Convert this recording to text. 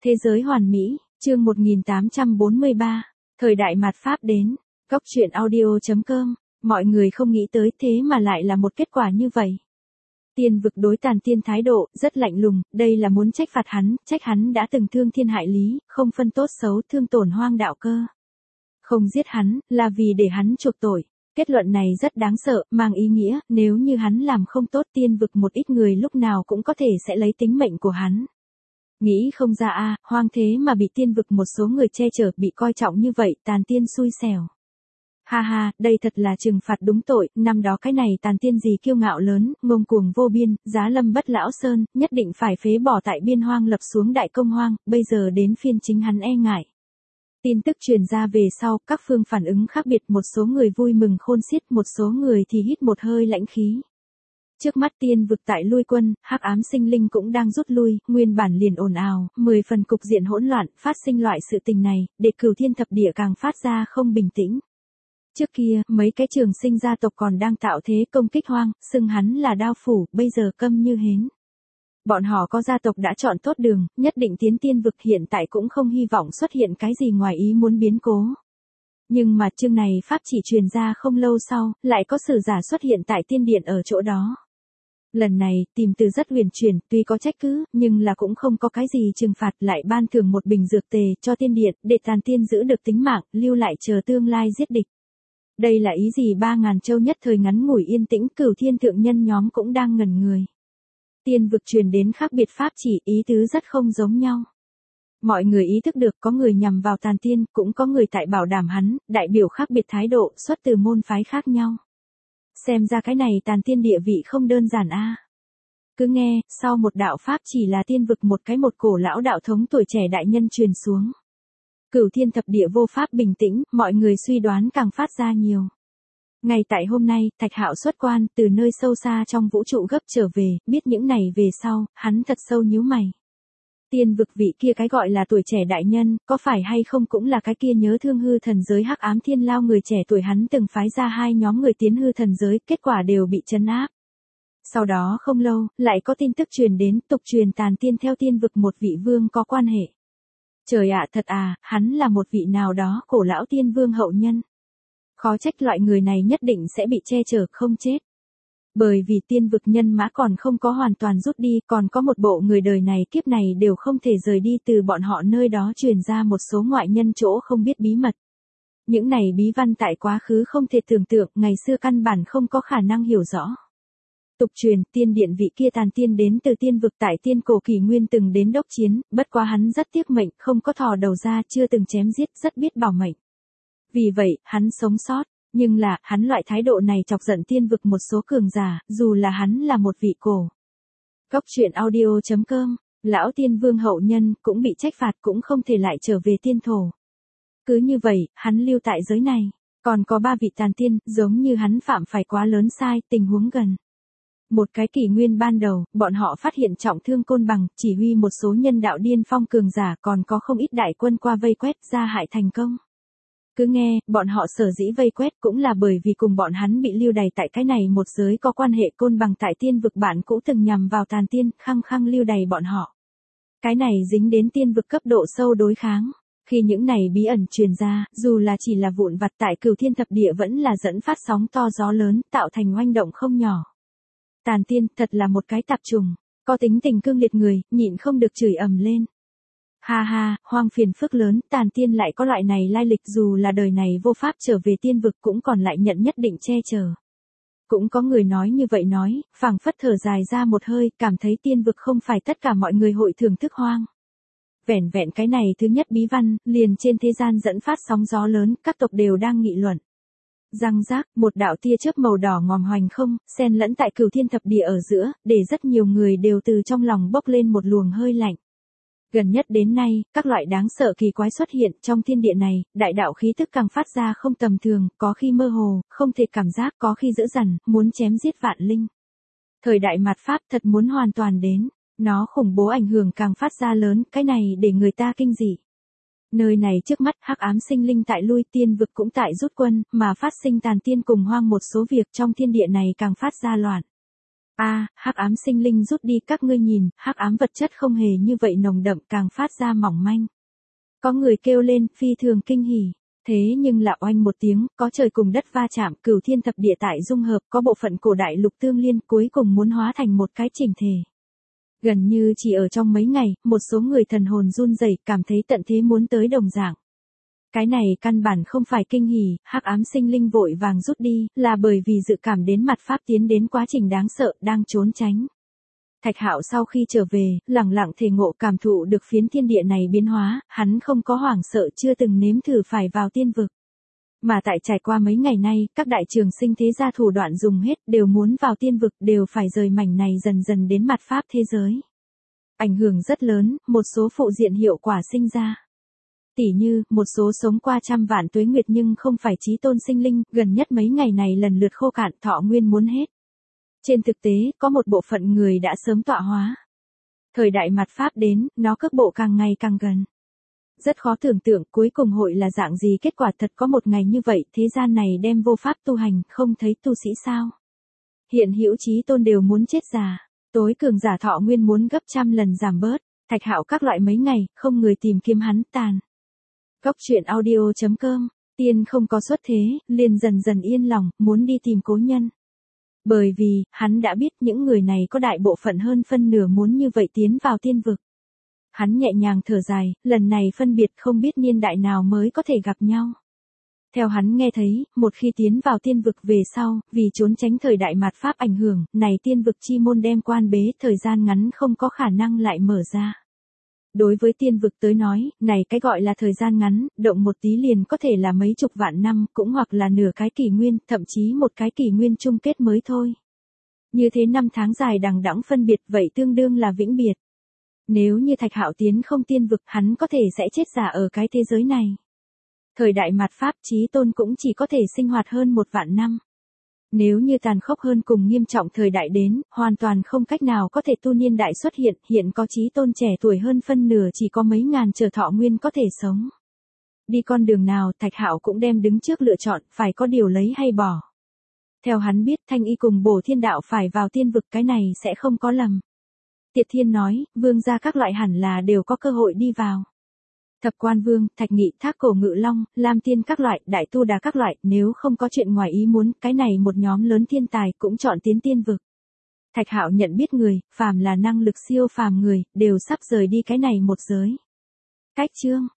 Thế giới hoàn mỹ, chương 1843, thời đại mạt Pháp đến, Góc truyện audio.com, mọi người không nghĩ tới thế mà lại là một kết quả như vậy. Tiên vực đối Tàn Tiên thái độ, rất lạnh lùng, đây là muốn trách phạt trách hắn đã từng thương thiên hại lý, không phân tốt xấu thương tổn hoang đạo cơ. Không giết hắn, là vì để hắn chuộc tội. Kết luận này rất đáng sợ, mang ý nghĩa, nếu như hắn làm không tốt tiên vực một ít người lúc nào cũng có thể sẽ lấy tính mệnh của hắn. Nghĩ không ra hoang thế mà bị tiên vực một số người che chở, bị coi trọng như vậy, Tàn Tiên xui xẻo. Ha ha, đây thật là trừng phạt đúng tội, năm đó cái này Tàn Tiên gì kiêu ngạo lớn, ngông cuồng vô biên, giá lâm bất lão sơn, nhất định phải phế bỏ tại biên hoang lập xuống đại công hoang, bây giờ đến phiên chính hắn e ngại. Tin tức truyền ra về sau, các phương phản ứng khác biệt, một số người vui mừng khôn xiết, một số người thì hít một hơi lãnh khí. Trước mắt tiên vực tại lui quân, hắc ám sinh linh cũng đang rút lui, nguyên bản liền ồn ào, 10 phần cục diện hỗn loạn, phát sinh loại sự tình này, để Cửu Thiên thập địa càng phát ra không bình tĩnh. Trước kia, mấy cái trường sinh gia tộc còn đang tạo thế công kích hoang, xưng hắn là đao phủ, bây giờ câm như hến. Bọn họ có gia tộc đã chọn tốt đường, nhất định tiến tiên vực, hiện tại cũng không hy vọng xuất hiện cái gì ngoài ý muốn biến cố. Nhưng mà chương này pháp chỉ truyền ra không lâu sau, lại có sử giả xuất hiện tại tiên điện ở chỗ đó. Lần này, tìm từ rất huyền chuyển, tuy có trách cứ, nhưng là cũng không có cái gì trừng phạt, lại ban thưởng một bình dược tề cho tiên điện, để Tàn Tiên giữ được tính mạng, lưu lại chờ tương lai giết địch. Đây là ý gì? 3.000 châu nhất thời ngắn ngủi yên tĩnh, Cửu Thiên thượng nhân nhóm cũng đang ngẩn người. Tiên vực truyền đến khác biệt pháp chỉ, ý tứ rất không giống nhau. Mọi người ý thức được có người nhằm vào Tàn Tiên, cũng có người tại bảo đảm hắn, đại biểu khác biệt thái độ, xuất từ môn phái khác nhau. Xem ra cái này Tàn Tiên địa vị không đơn giản Cứ nghe, sau một đạo pháp chỉ là tiên vực một cổ lão đạo thống tuổi trẻ đại nhân truyền xuống. Cửu Thiên thập địa vô pháp bình tĩnh, mọi người suy đoán càng phát ra nhiều. Ngay tại hôm nay, Thạch Hạo xuất quan, từ nơi sâu xa trong vũ trụ gấp trở về, biết những này về sau, hắn thật sâu nhíu mày. Tiên vực vị kia cái gọi là tuổi trẻ đại nhân, có phải hay không cũng là cái kia nhớ thương hư thần giới hắc ám thiên lao người trẻ tuổi hắn từng phái ra 2 nhóm người tiến hư thần giới, kết quả đều bị trấn áp. Sau đó không lâu, lại có tin tức truyền đến, tục truyền Tàn Tiên theo tiên vực một vị vương có quan hệ. Trời ạ, thật hắn là một vị nào đó cổ lão tiên vương hậu nhân. Khó trách loại người này nhất định sẽ bị che chở không chết. Bởi vì tiên vực nhân mã còn không có hoàn toàn rút đi, còn có một bộ người đời này kiếp này đều không thể rời đi, từ bọn họ nơi đó truyền ra một số ngoại nhân chỗ không biết bí mật. Những này bí văn tại quá khứ không thể tưởng tượng, ngày xưa căn bản không có khả năng hiểu rõ. Tục truyền, tiên điện vị kia Tàn Tiên đến từ tiên vực tại tiên cổ kỷ nguyên từng đến đốc chiến, bất quá hắn rất tiếc mệnh, không có thò đầu ra, chưa từng chém giết, rất biết bảo mệnh. Vì vậy, hắn sống sót, nhưng là, hắn loại thái độ này chọc giận tiên vực một số cường giả, dù là hắn là một vị cổ. Góc truyện audio.com, lão tiên vương hậu nhân, cũng bị trách phạt, cũng không thể lại trở về tiên thổ. Cứ như vậy, hắn lưu tại giới này, còn có 3 vị Tàn Tiên, giống như hắn phạm phải quá lớn sai, tình huống gần. Một cái kỷ nguyên ban đầu, bọn họ phát hiện trọng thương Côn Bằng, chỉ huy một số nhân đạo điên phong cường giả, còn có không ít đại quân qua vây quét, ra hại thành công. Cứ nghe, bọn họ sở dĩ vây quét cũng là bởi vì cùng bọn hắn bị lưu đày tại cái này một giới có quan hệ. Côn Bằng tại tiên vực bạn cũ từng nhằm vào Tàn Tiên, khăng khăng lưu đày bọn họ. Cái này dính đến tiên vực cấp độ sâu đối kháng. Khi những này bí ẩn truyền ra, dù là chỉ là vụn vặt tại Cửu Thiên thập địa vẫn là dẫn phát sóng to gió lớn, tạo thành oanh động không nhỏ. Tàn Tiên thật là một cái tạp trùng, có tính tình cương liệt người, nhịn không được chửi ầm lên. Ha ha, hoang phiền phức lớn, Tàn Tiên lại có loại này lai lịch, dù là đời này vô pháp trở về tiên vực cũng còn lại nhận nhất định che chở. Cũng có người nói như vậy nói, phảng phất thở dài ra một hơi, cảm thấy tiên vực không phải tất cả mọi người hội thưởng thức hoang. Vẻn vẹn cái này thứ nhất bí văn, liền trên thế gian dẫn phát sóng gió lớn, các tộc đều đang nghị luận. Răng rác, một đạo tia chớp màu đỏ ngòm hoành không, xen lẫn tại Cửu Thiên thập địa ở giữa, để rất nhiều người đều từ trong lòng bốc lên một luồng hơi lạnh. Gần nhất đến nay, các loại đáng sợ kỳ quái xuất hiện trong thiên địa này, đại đạo khí tức càng phát ra không tầm thường, có khi mơ hồ, không thể cảm giác, có khi dữ dằn, muốn chém giết vạn linh. Thời đại mạt Pháp thật muốn hoàn toàn đến, nó khủng bố ảnh hưởng càng phát ra lớn, cái này để người ta kinh dị. Nơi này trước mắt hắc ám sinh linh tại lui, tiên vực cũng tại rút quân, mà phát sinh Tàn Tiên cùng hoang một số việc trong thiên địa này càng phát ra loạn. Hắc ám sinh linh rút đi, các ngươi nhìn, hắc ám vật chất không hề như vậy nồng đậm, càng phát ra mỏng manh. Có người kêu lên, phi thường kinh hỉ. Thế nhưng là oanh một tiếng, có trời cùng đất va chạm, cửu thiên thập địa tại dung hợp, có bộ phận cổ đại lục tương liên, cuối cùng muốn hóa thành một cái chỉnh thể. Gần như chỉ ở trong mấy ngày, một số người thần hồn run rẩy, cảm thấy tận thế muốn tới đồng dạng. Cái này căn bản không phải kinh hỉ, hắc ám sinh linh vội vàng rút đi, là bởi vì dự cảm đến mặt pháp tiến đến quá trình đáng sợ, đang trốn tránh. Thạch Hạo sau khi trở về, lẳng lặng thể ngộ cảm thụ được phiến thiên địa này biến hóa, hắn không có hoảng sợ, chưa từng nếm thử phải vào tiên vực. Mà tại trải qua mấy ngày nay, các đại trường sinh thế gia thủ đoạn dùng hết, đều muốn vào tiên vực, đều phải rời mảnh này dần dần đến mặt pháp thế giới. Ảnh hưởng rất lớn, một số phụ diện hiệu quả sinh ra. Tỉ như, một số sống qua trăm vạn tuế nguyệt nhưng không phải chí tôn sinh linh, gần nhất mấy ngày này lần lượt khô cạn, thọ nguyên muốn hết. Trên thực tế, có một bộ phận người đã sớm tọa hóa. Thời đại mặt pháp đến, nó cước bộ càng ngày càng gần. Rất khó tưởng tượng cuối cùng hội là dạng gì, kết quả thật có một ngày như vậy, thế gian này đem vô pháp tu hành, không thấy tu sĩ sao. Hiện hữu chí tôn đều muốn chết già, tối cường giả thọ nguyên muốn gấp trăm lần giảm bớt, Thạch Hạo các loại mấy ngày, không người tìm kiếm hắn tàn. Góc truyện audio.com, tiên không có xuất thế, liền dần dần yên lòng, muốn đi tìm cố nhân. Bởi vì, hắn đã biết những người này có đại bộ phận hơn phân nửa muốn như vậy tiến vào tiên vực. Hắn nhẹ nhàng thở dài, lần này phân biệt không biết niên đại nào mới có thể gặp nhau. Theo hắn nghe thấy, một khi tiến vào tiên vực về sau, vì trốn tránh thời đại mạt pháp ảnh hưởng, này tiên vực chi môn đem quan bế, thời gian ngắn không có khả năng lại mở ra. Đối với tiên vực tới nói, này cái gọi là thời gian ngắn, động một tí liền có thể là mấy chục vạn năm, cũng hoặc là nửa cái kỷ nguyên, thậm chí một cái kỷ nguyên chung kết mới thôi. Như thế năm tháng dài đằng đẵng phân biệt vậy tương đương là vĩnh biệt. Nếu như Thạch Hạo tiến không tiên vực, hắn có thể sẽ chết giả ở cái thế giới này. Thời đại mạt pháp chí tôn cũng chỉ có thể sinh hoạt hơn 1 vạn năm. Nếu như tàn khốc hơn cùng nghiêm trọng thời đại đến, hoàn toàn không cách nào có thể tu niên đại xuất hiện có chí tôn trẻ tuổi hơn phân nửa chỉ có mấy ngàn trở thọ nguyên có thể sống. Đi con đường nào Thạch Hạo cũng đem đứng trước lựa chọn, phải có điều lấy hay bỏ. Theo hắn biết Thanh Y cùng Bổ Thiên Đạo phải vào tiên vực, cái này sẽ không có lầm. Tiệt Thiên nói, vương gia các loại hẳn là đều có cơ hội đi vào. Thập Quan Vương, Thạch Nghị, Thác Cổ Ngự Long, Lam Tiên các loại, Đại Tu Đà các loại, nếu không có chuyện ngoài ý muốn, cái này một nhóm lớn thiên tài cũng chọn tiến tiên vực. Thạch Hạo nhận biết người, phàm là năng lực siêu phàm người, đều sắp rời đi cái này một giới. Cách chương